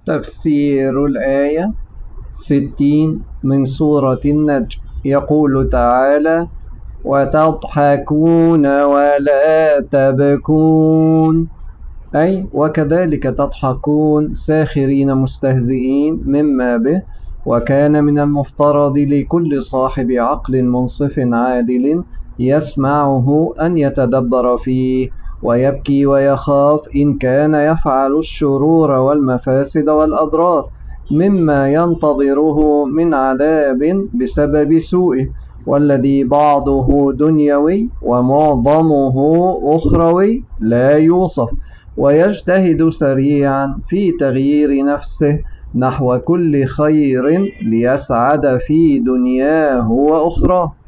تفسير الآية 60 من سورة النجم. يقول تعالى: وتضحكون ولا تبكون، أي وكذلك تضحكون ساخرين مستهزئين مما به. وكان من المفترض لكل صاحب عقل منصف عادل يسمعه أن يتدبر فيه ويبكي ويخاف إن كان يفعل الشرور والمفاسد والأضرار مما ينتظره من عذاب بسبب سوءه، والذي بعضه دنيوي ومعظمه أخروي لا يوصف، ويجتهد سريعا في تغيير نفسه نحو كل خير ليسعد في دنياه وأخراه.